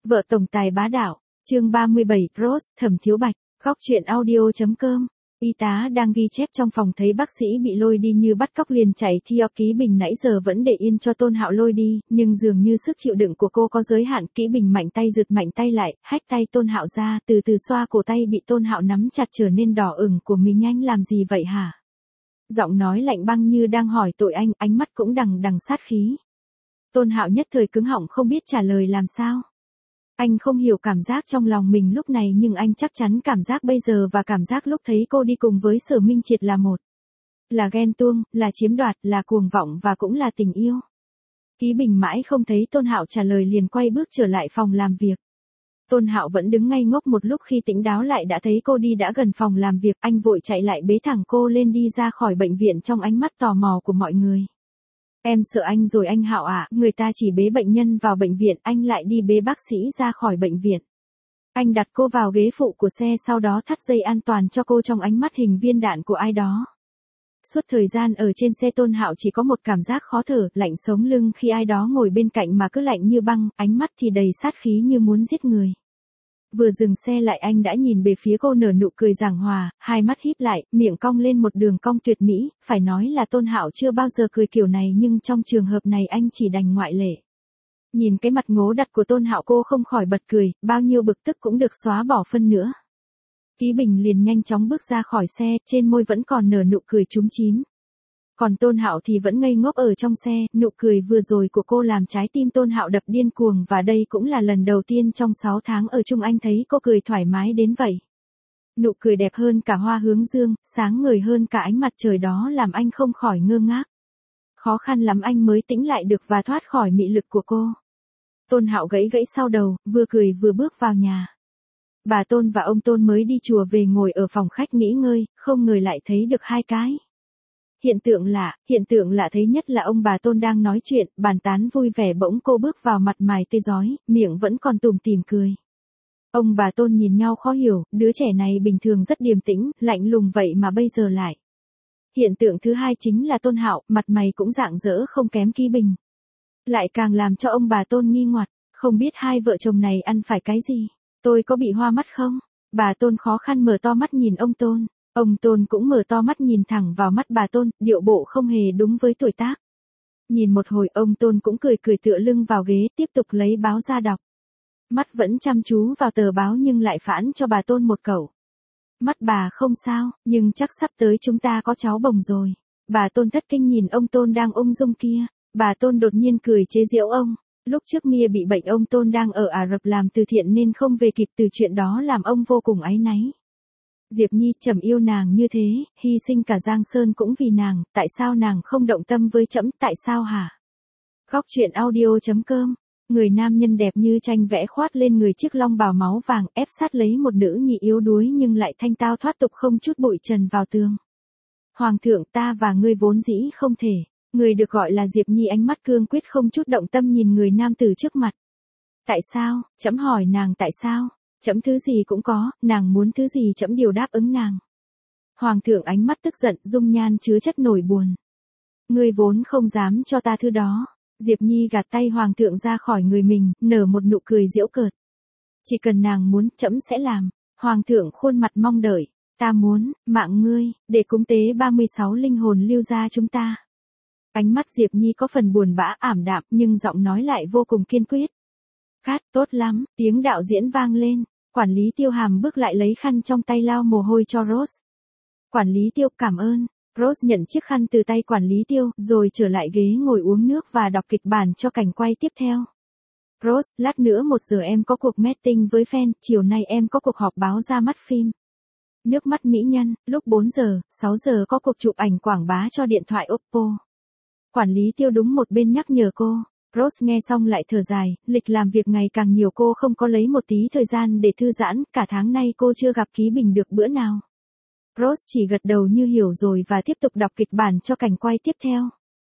Vợ tổng tài bá đạo, chương 37, Rose, Thẩm Thiếu Bạch, góc truyện audio.com. Y tá đang ghi chép trong phòng thấy bác sĩ bị lôi đi như bắt cóc liền chạy theo. Ký Bình nãy giờ vẫn để yên cho Tôn Hạo lôi đi, nhưng dường như sức chịu đựng của cô có giới hạn. Ký Bình mạnh tay giật mạnh tay lại, hách tay Tôn Hạo ra, từ từ xoa cổ tay bị Tôn Hạo nắm chặt trở nên đỏ ửng của mình. Anh làm gì vậy hả? Giọng nói lạnh băng như đang hỏi tội anh, ánh mắt cũng đằng đằng sát khí. Tôn Hạo nhất thời cứng họng không biết trả lời làm sao. Anh không hiểu cảm giác trong lòng mình lúc này, nhưng anh chắc chắn cảm giác bây giờ và cảm giác lúc thấy cô đi cùng với Sở Minh Triệt là một. Là ghen tuông, là chiếm đoạt, là cuồng vọng và cũng là tình yêu. Ký Bình mãi không thấy Tôn Hạo trả lời liền quay bước trở lại phòng làm việc. Tôn Hạo vẫn đứng ngây ngốc một lúc, khi tỉnh táo lại đã thấy cô đi đã gần phòng làm việc. Anh vội chạy lại bế thẳng cô lên đi ra khỏi bệnh viện trong ánh mắt tò mò của mọi người. Em sợ anh rồi anh Hạo ạ, người ta chỉ bế bệnh nhân vào bệnh viện, anh lại đi bế bác sĩ ra khỏi bệnh viện. Anh đặt cô vào ghế phụ của xe, sau đó thắt dây an toàn cho cô trong ánh mắt hình viên đạn của ai đó. Suốt thời gian ở trên xe, Tôn Hạo chỉ có một cảm giác khó thở, lạnh sống lưng khi ai đó ngồi bên cạnh mà cứ lạnh như băng, ánh mắt thì đầy sát khí như muốn giết người. Vừa dừng xe lại anh đã nhìn về phía cô, nở nụ cười giảng hòa, hai mắt híp lại, miệng cong lên một đường cong tuyệt mỹ. Phải nói là Tôn Hạo chưa bao giờ cười kiểu này, nhưng trong trường hợp này anh chỉ đành ngoại lệ. Nhìn cái mặt ngố đặt của Tôn Hạo, cô không khỏi bật cười, bao nhiêu bực tức cũng được xóa bỏ phân nữa. Ký Bình liền nhanh chóng bước ra khỏi xe, trên môi vẫn còn nở nụ cười chúm chím. Còn Tôn Hạo thì vẫn ngây ngốc ở trong xe, nụ cười vừa rồi của cô làm trái tim Tôn Hạo đập điên cuồng, và đây cũng là lần đầu tiên trong 6 tháng ở chung anh thấy cô cười thoải mái đến vậy. Nụ cười đẹp hơn cả hoa hướng dương, sáng ngời hơn cả ánh mặt trời đó làm anh không khỏi ngơ ngác. Khó khăn lắm anh mới tĩnh lại được và thoát khỏi mị lực của cô. Tôn Hạo gãy gãy sau đầu, vừa cười vừa bước vào nhà. Bà Tôn và ông Tôn mới đi chùa về, ngồi ở phòng khách nghỉ ngơi, không ngờ lại thấy được hai cái. Hiện tượng lạ thấy nhất là ông bà Tôn đang nói chuyện, bàn tán vui vẻ, bỗng cô bước vào, mặt mày tươi rói, miệng vẫn còn tủm tỉm cười. Ông bà Tôn nhìn nhau khó hiểu, đứa trẻ này bình thường rất điềm tĩnh, lạnh lùng vậy mà bây giờ lại. Hiện tượng thứ hai chính là Tôn Hạo, mặt mày cũng rạng rỡ không kém Ký Bình. Lại càng làm cho ông bà Tôn nghi ngoặt, không biết hai vợ chồng này ăn phải cái gì, tôi có bị hoa mắt không? Bà Tôn khó khăn mở to mắt nhìn ông Tôn. Ông Tôn cũng mở to mắt nhìn thẳng vào mắt bà Tôn, điệu bộ không hề đúng với tuổi tác. Nhìn một hồi, ông Tôn cũng cười cười tựa lưng vào ghế, tiếp tục lấy báo ra đọc. Mắt vẫn chăm chú vào tờ báo nhưng lại phản cho bà Tôn một câu. Mắt bà không sao, nhưng chắc sắp tới chúng ta có cháu bồng rồi. Bà Tôn thất kinh nhìn ông Tôn đang ung dung kia. Bà Tôn đột nhiên cười chế giễu ông. Lúc trước Mia bị bệnh, ông Tôn đang ở Ả Rập làm từ thiện nên không về kịp, từ chuyện đó làm ông vô cùng áy náy. Diệp Nhi, trẫm yêu nàng như thế, hy sinh cả Giang Sơn cũng vì nàng, tại sao nàng không động tâm với trẫm, tại sao hả? Góc truyện audio.com. Người nam nhân đẹp như tranh vẽ khoát lên người chiếc long bào máu vàng, ép sát lấy một nữ nhi yếu đuối nhưng lại thanh tao thoát tục, không chút bụi trần vào tường. Hoàng thượng, ta và ngươi vốn dĩ không thể. Người được gọi là Diệp Nhi ánh mắt cương quyết không chút động tâm nhìn người nam tử trước mặt. Tại sao? Trẫm hỏi nàng tại sao? Trẫm thứ gì cũng có, nàng muốn thứ gì trẫm đều đáp ứng nàng. Hoàng thượng ánh mắt tức giận, dung nhan chứa chất nổi buồn. Ngươi vốn không dám cho ta thứ đó. Diệp Nhi gạt tay Hoàng thượng ra khỏi người mình, nở một nụ cười giễu cợt. Chỉ cần nàng muốn, trẫm sẽ làm. Hoàng thượng khuôn mặt mong đợi. Ta muốn, mạng ngươi, để cúng tế 36 linh hồn Lưu gia chúng ta. Ánh mắt Diệp Nhi có phần buồn bã ảm đạm, nhưng giọng nói lại vô cùng kiên quyết. Cát, tốt lắm, tiếng đạo diễn vang lên. Quản lý Tiêu Hàm bước lại lấy khăn trong tay lau mồ hôi cho Rose. Quản lý Tiêu, cảm ơn. Rose nhận chiếc khăn từ tay quản lý Tiêu, rồi trở lại ghế ngồi uống nước và đọc kịch bản cho cảnh quay tiếp theo. Rose, lát nữa 1 giờ em có cuộc meeting với fan, chiều nay em có cuộc họp báo ra mắt phim. Nước mắt mỹ nhân, lúc 4 giờ, 6 giờ có cuộc chụp ảnh quảng bá cho điện thoại Oppo. Quản lý Tiêu đúng một bên nhắc nhở cô. Rose nghe xong lại thở dài, lịch làm việc ngày càng nhiều, cô không có lấy một tí thời gian để thư giãn, cả tháng nay cô chưa gặp Ký Bình được bữa nào. Rose chỉ gật đầu như hiểu rồi và tiếp tục đọc kịch bản cho cảnh quay tiếp theo.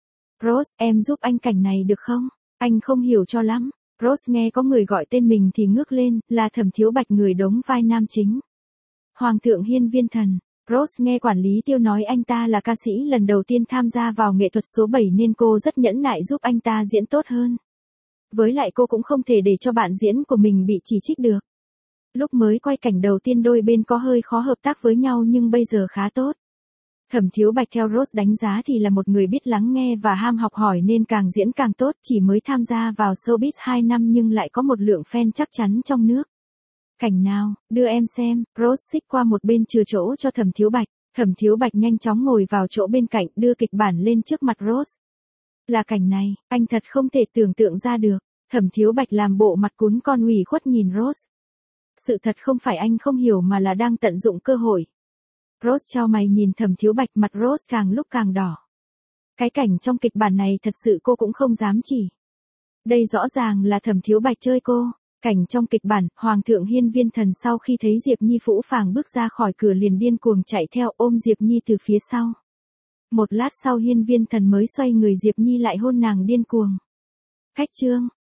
Rose, em giúp anh cảnh này được không? Anh không hiểu cho lắm. Rose nghe có người gọi tên mình thì ngước lên, là Thẩm Thiếu Bạch, người đóng vai nam chính. Hoàng thượng hiên viên thần. Rose nghe quản lý Tiêu nói anh ta là ca sĩ lần đầu tiên tham gia vào nghệ thuật số 7 nên cô rất nhẫn nại giúp anh ta diễn tốt hơn. Với lại cô cũng không thể để cho bạn diễn của mình bị chỉ trích được. Lúc mới quay cảnh đầu tiên đôi bên có hơi khó hợp tác với nhau nhưng bây giờ khá tốt. Thẩm Thiếu Bạch theo Rose đánh giá thì là một người biết lắng nghe và ham học hỏi nên càng diễn càng tốt, chỉ mới tham gia vào showbiz 2 năm nhưng lại có một lượng fan chắc chắn trong nước. Cảnh nào, đưa em xem, Rose xích qua một bên chừa chỗ cho Thẩm Thiếu Bạch. Thẩm Thiếu Bạch nhanh chóng ngồi vào chỗ bên cạnh đưa kịch bản lên trước mặt Rose. Là cảnh này, anh thật không thể tưởng tượng ra được. Thẩm Thiếu Bạch làm bộ mặt cún con ủy khuất nhìn Rose. Sự thật không phải anh không hiểu mà là đang tận dụng cơ hội. Rose chau mày nhìn Thẩm Thiếu Bạch, mặt Rose càng lúc càng đỏ. Cái cảnh trong kịch bản này thật sự cô cũng không dám chỉ. Đây rõ ràng là Thẩm Thiếu Bạch chơi cô. Cảnh trong kịch bản, Hoàng thượng Hiên Viên Thần sau khi thấy Diệp Nhi phũ phàng bước ra khỏi cửa liền điên cuồng chạy theo ôm Diệp Nhi từ phía sau. Một lát sau Hiên Viên Thần mới xoay người Diệp Nhi lại hôn nàng điên cuồng. Khách trương,